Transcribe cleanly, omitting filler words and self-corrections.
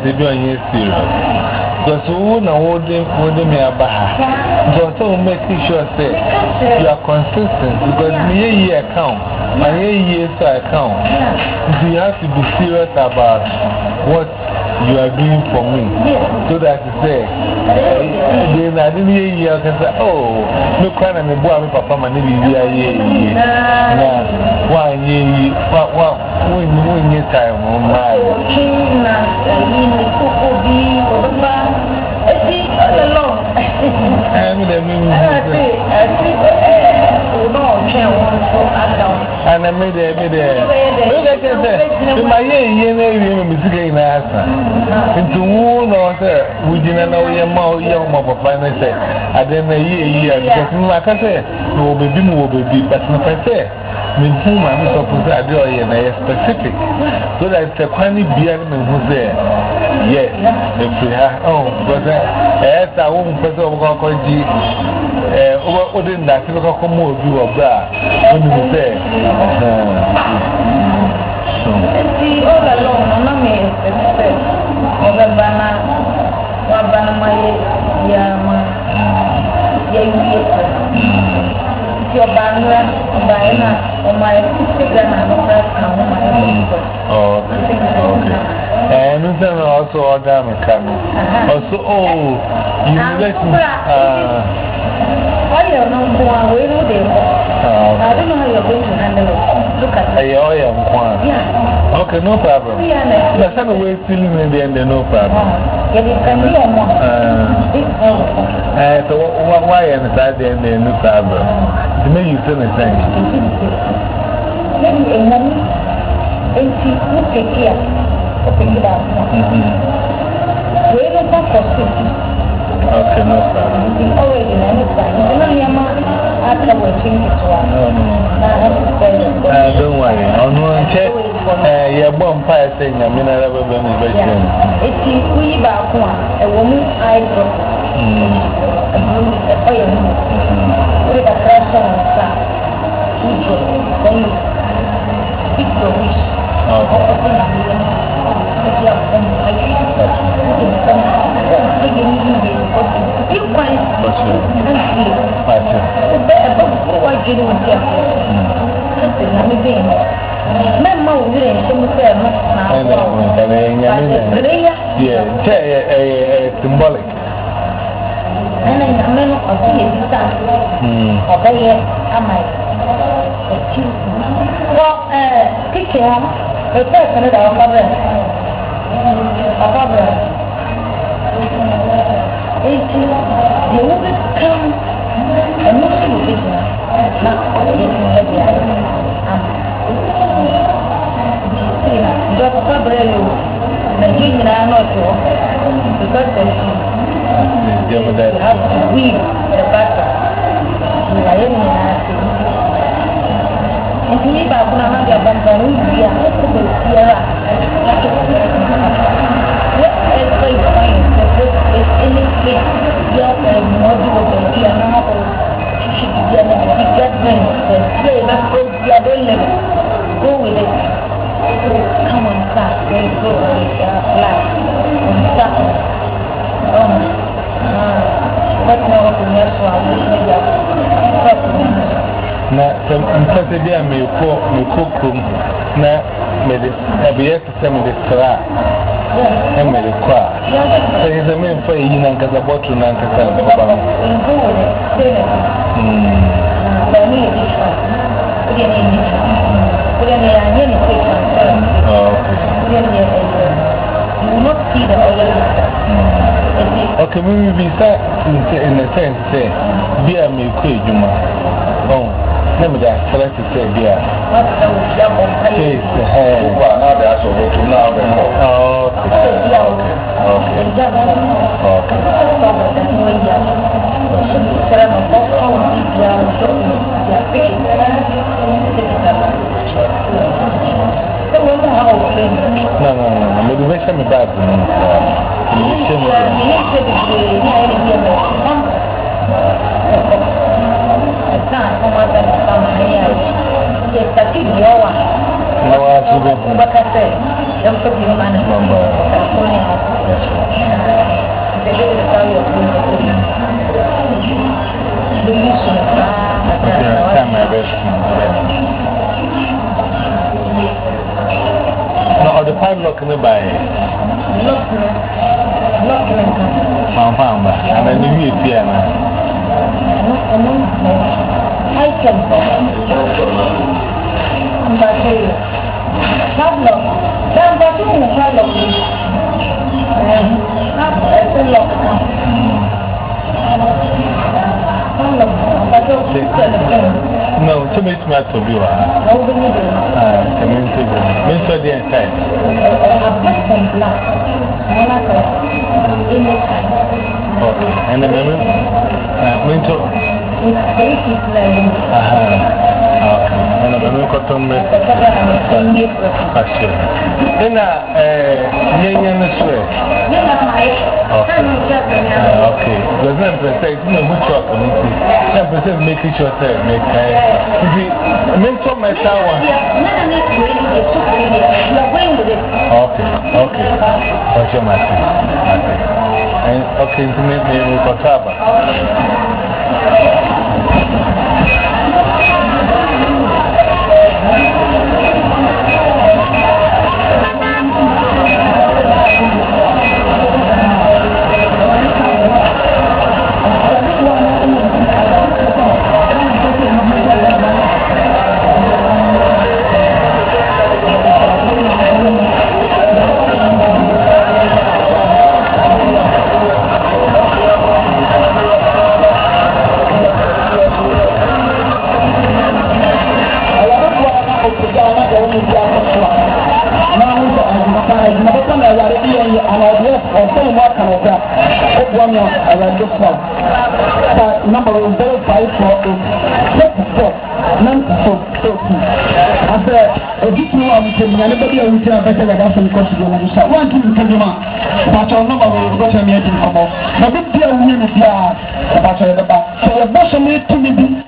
say be on you serious. Because who know what they may have. So making sure say you are consistent because me a account, my years account. So you have to be serious about what you are doing for me. So that you say, then I didn't hear you. I can say, oh, look, when I'm a boy, I'm a papa, my name is now, why ye, what, when you time on my and I made it. Look at that. My year, music in answer. Into one or we didn't know your mouth, young mother, finally say, I didn't know ye, because like I said, no baby, but no, I say. With whom I'm supposed to do and I specific. So that it's a funny beer who's there. Yes, if we have, oh, but as I won't put over G, what didn't that look like a more view of that? When you say, see all alone, no me expect over Bana, my Yama, your banner, or my sister, and oh, okay. And then also order coming. Also, oh, you let me. I don't know who we know them. I don't know how you're going to handle it. Look at it. Yeah. Okay, no problem. That's how we're feeling in the end, no problem. So, why am I there? No problem. To me, you say the same. Maybe a moment, and she would take care of it out. We don't want for safety. Okay, no problem. We already know that. After we change it to one. Don't worry. On one check, your bomb fire saying, I mean, I never been in vacation. It's we back one, a woman I drop. A blue, a fire. With a crash on the side. Then you speak your wish. Symbolic. And then I'm not a well, kitchen, the person is our problem. It's the woman come and most of the business. Not just probably the union are not because you have to weave the battle. And me back when I have a very dear, every point the book is anything, your module of the novel, she should be a judgment, the slave, go with it. Come on, start, very good, life, and start. What more to me, so I wish you na mfase bia me kokrom na me de abiye se me de kra na me de kwa se ze me mfa yi na nkaza botu na nkaza ko ba okay, maybe we start in a sense say bia me ko ejuma oh let me just try to say beer. Yes, no, maybe we should be bad. No, No, or the padlock in the bay. Mama, and then you hear me. I can padlock. That's the thing in padlock. It's a lock. No, to me, it's not to be. Mr. the inside. Okay, and the memory? Minto. Okay, and the memory cotton me. Then, okay, the number says, no, which one committee? 10% making sure that make mentor my tower. Okay, okay. What's your master? And okay, to make me with a taba. Number 0548 I said, if you know I'm telling anybody who tell better than that's in course to go to start. One thing can you but your number will go to me in come up. But if you are in the but your so the boss of me to me